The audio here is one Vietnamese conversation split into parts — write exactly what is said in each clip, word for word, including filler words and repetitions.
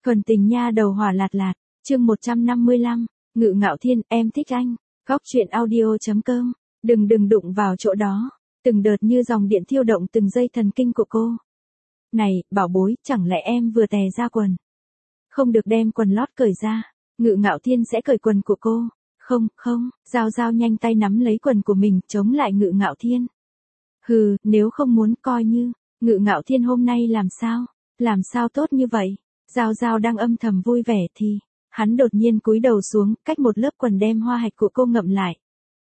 Thuần tình nha đầu hỏa lạt lạt, chương một trăm năm mươi lăm, Ngự Ngạo Thiên, em thích anh, góc truyện audio.com, đừng đừng đụng vào chỗ đó, từng đợt như dòng điện thiêu động từng dây thần kinh của cô. Này, bảo bối, chẳng lẽ em vừa tè ra quần? Không được đem quần lót cởi ra, Ngự Ngạo Thiên sẽ cởi quần của cô. Không, không, Giao Giao nhanh tay nắm lấy quần của mình chống lại Ngự Ngạo Thiên. Hừ, nếu không muốn coi như, Ngự Ngạo Thiên hôm nay làm sao, làm sao tốt như vậy? Giao Giao đang âm thầm vui vẻ thì, hắn đột nhiên cúi đầu xuống, cách một lớp quần đem hoa hạch của cô ngậm lại.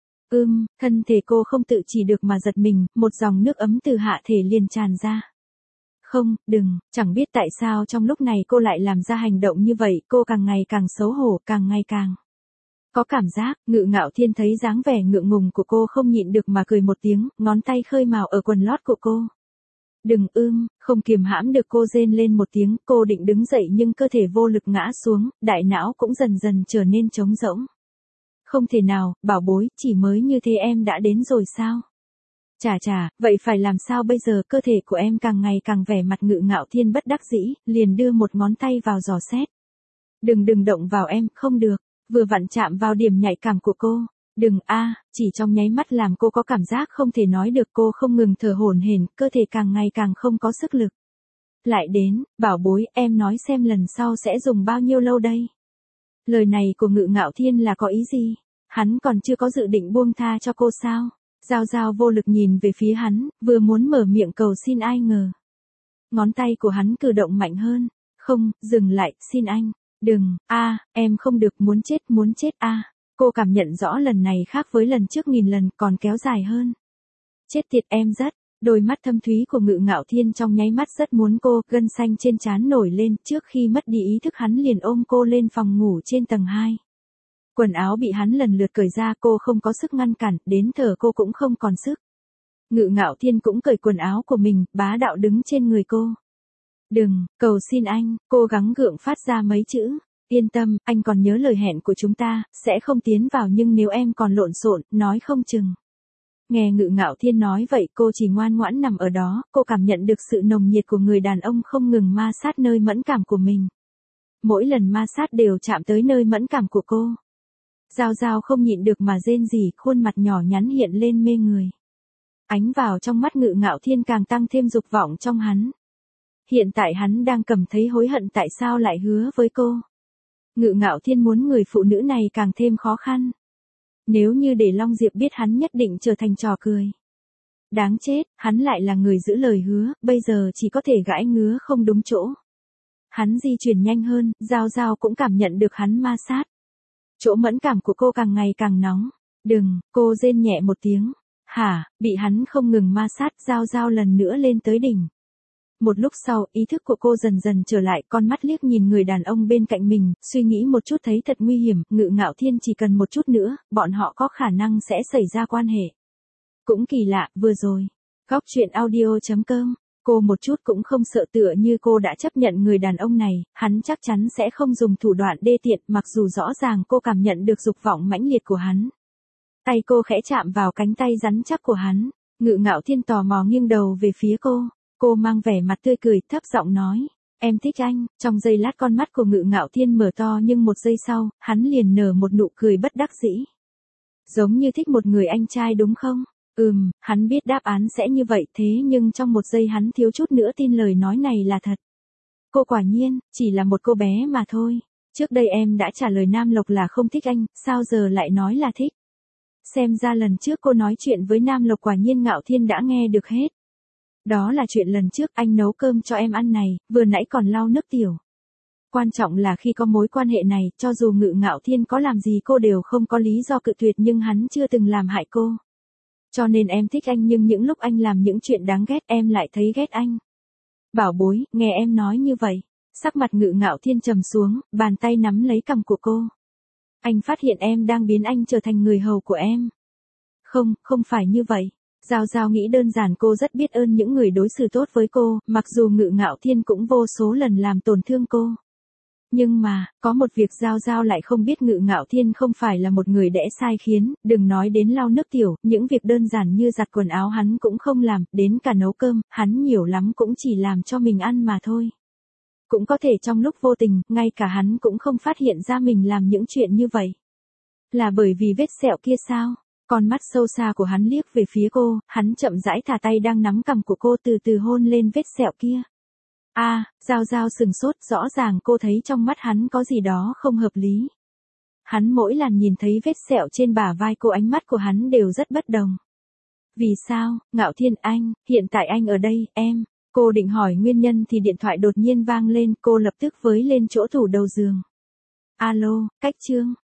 Ưm, thân thể cô không tự chỉ được mà giật mình, một dòng nước ấm từ hạ thể liền tràn ra. Không, đừng, chẳng biết tại sao trong lúc này cô lại làm ra hành động như vậy, cô càng ngày càng xấu hổ, càng ngày càng có cảm giác. Ngự Ngạo Thiên thấy dáng vẻ ngượng ngùng của cô không nhịn được mà cười một tiếng, ngón tay khơi mào ở quần lót của cô. Đừng ưm, không kiềm hãm được cô rên lên một tiếng, cô định đứng dậy nhưng cơ thể vô lực ngã xuống, đại não cũng dần dần trở nên trống rỗng. Không thể nào, bảo bối, chỉ mới như thế em đã đến rồi sao? Chà chà, vậy phải làm sao bây giờ? Cơ thể của em càng ngày càng vẻ mặt. Ngự Ngạo Thiên bất đắc dĩ, liền đưa một ngón tay vào dò xét. Đừng đừng động vào em, không được, vừa vặn chạm vào điểm nhạy cảm của cô. Đừng a, chỉ trong nháy mắt làm cô có cảm giác không thể nói được, cô không ngừng thở hổn hển, cơ thể càng ngày càng không có sức lực. Lại đến, bảo bối, em nói xem lần sau sẽ dùng bao nhiêu lâu đây? Lời này của Ngự Ngạo Thiên là có ý gì? Hắn còn chưa có dự định buông tha cho cô sao? Giao Giao vô lực nhìn về phía hắn, vừa muốn mở miệng cầu xin ai ngờ. Ngón tay của hắn cử động mạnh hơn. Không, dừng lại, xin anh. Đừng, a, em không được, muốn chết, muốn chết a. Cô cảm nhận rõ lần này khác với lần trước nghìn lần, còn kéo dài hơn. Chết tiệt, em rất. Đôi mắt thâm thúy của Ngự Ngạo Thiên trong nháy mắt rất muốn cô, gân xanh trên trán nổi lên, trước khi mất đi ý thức hắn liền ôm cô lên phòng ngủ trên tầng hai. Quần áo bị hắn lần lượt cởi ra, cô không có sức ngăn cản, đến thở cô cũng không còn sức. Ngự Ngạo Thiên cũng cởi quần áo của mình, bá đạo đứng trên người cô. Đừng, cầu xin anh, cố gắng gượng phát ra mấy chữ. Yên tâm, anh còn nhớ lời hẹn của chúng ta, sẽ không tiến vào, nhưng nếu em còn lộn xộn, nói không chừng. Nghe Ngự Ngạo Thiên nói vậy, cô chỉ ngoan ngoãn nằm ở đó, cô cảm nhận được sự nồng nhiệt của người đàn ông không ngừng ma sát nơi mẫn cảm của mình. Mỗi lần ma sát đều chạm tới nơi mẫn cảm của cô. Giao Giao không nhịn được mà rên rỉ, khuôn mặt nhỏ nhắn hiện lên mê người. Ánh vào trong mắt Ngự Ngạo Thiên càng tăng thêm dục vọng trong hắn. Hiện tại hắn đang cảm thấy hối hận tại sao lại hứa với cô. Ngự Ngạo Thiên muốn người phụ nữ này càng thêm khó khăn. Nếu như để Long Diệp biết, hắn nhất định trở thành trò cười. Đáng chết, hắn lại là người giữ lời hứa, bây giờ chỉ có thể gãi ngứa không đúng chỗ. Hắn di chuyển nhanh hơn, Giao Giao cũng cảm nhận được hắn ma sát. Chỗ mẫn cảm của cô càng ngày càng nóng. Đừng, cô rên nhẹ một tiếng. Hả, bị hắn không ngừng ma sát, Giao Giao lần nữa lên tới đỉnh. Một lúc sau, ý thức của cô dần dần trở lại, con mắt liếc nhìn người đàn ông bên cạnh mình, suy nghĩ một chút thấy thật nguy hiểm. Ngự Ngạo Thiên chỉ cần một chút nữa, bọn họ có khả năng sẽ xảy ra quan hệ. Cũng kỳ lạ, vừa rồi, góc truyện audio.com, cô một chút cũng không sợ, tựa như cô đã chấp nhận người đàn ông này, hắn chắc chắn sẽ không dùng thủ đoạn đê tiện, mặc dù rõ ràng cô cảm nhận được dục vọng mãnh liệt của hắn. Tay cô khẽ chạm vào cánh tay rắn chắc của hắn, Ngự Ngạo Thiên tò mò nghiêng đầu về phía cô, cô mang vẻ mặt tươi cười, thấp giọng nói, em thích anh. Trong giây lát con mắt của Ngự Ngạo Thiên mở to, nhưng một giây sau, hắn liền nở một nụ cười bất đắc dĩ. Giống như thích một người anh trai đúng không? Ừm, hắn biết đáp án sẽ như vậy, thế nhưng trong một giây hắn thiếu chút nữa tin lời nói này là thật. Cô quả nhiên, chỉ là một cô bé mà thôi. Trước đây em đã trả lời Nam Lộc là không thích anh, sao giờ lại nói là thích? Xem ra lần trước cô nói chuyện với Nam Lộc quả nhiên Ngạo Thiên đã nghe được hết. Đó là chuyện lần trước anh nấu cơm cho em ăn này, vừa nãy còn lau nước tiểu. Quan trọng là khi có mối quan hệ này, cho dù Ngự Ngạo Thiên có làm gì cô đều không có lý do cự tuyệt, nhưng hắn chưa từng làm hại cô. Cho nên em thích anh, nhưng những lúc anh làm những chuyện đáng ghét em lại thấy ghét anh. Bảo bối, nghe em nói như vậy. Sắc mặt Ngự Ngạo Thiên trầm xuống, bàn tay nắm lấy cằm của cô. Anh phát hiện em đang biến anh trở thành người hầu của em. Không, không phải như vậy. Giao Giao nghĩ đơn giản cô rất biết ơn những người đối xử tốt với cô, mặc dù Ngự Ngạo Thiên cũng vô số lần làm tổn thương cô. Nhưng mà, có một việc Giao Giao lại không biết, Ngự Ngạo Thiên không phải là một người đẽ sai khiến, đừng nói đến lau nước tiểu, những việc đơn giản như giặt quần áo hắn cũng không làm, đến cả nấu cơm, hắn nhiều lắm cũng chỉ làm cho mình ăn mà thôi. Cũng có thể trong lúc vô tình, ngay cả hắn cũng không phát hiện ra mình làm những chuyện như vậy. Là bởi vì vết sẹo kia sao? Con mắt sâu xa của hắn liếc về phía cô, hắn chậm rãi thả tay đang nắm cằm của cô từ từ hôn lên vết sẹo kia. A, à, Giao Giao sừng sốt, rõ ràng cô thấy trong mắt hắn có gì đó không hợp lý. Hắn mỗi lần nhìn thấy vết sẹo trên bả vai cô, ánh mắt của hắn đều rất bất đồng. Vì sao? Ngạo Thiên, anh, hiện tại anh ở đây, em. Cô định hỏi nguyên nhân thì điện thoại đột nhiên vang lên, cô lập tức với lên chỗ tủ đầu giường. Alo, Cách Trương.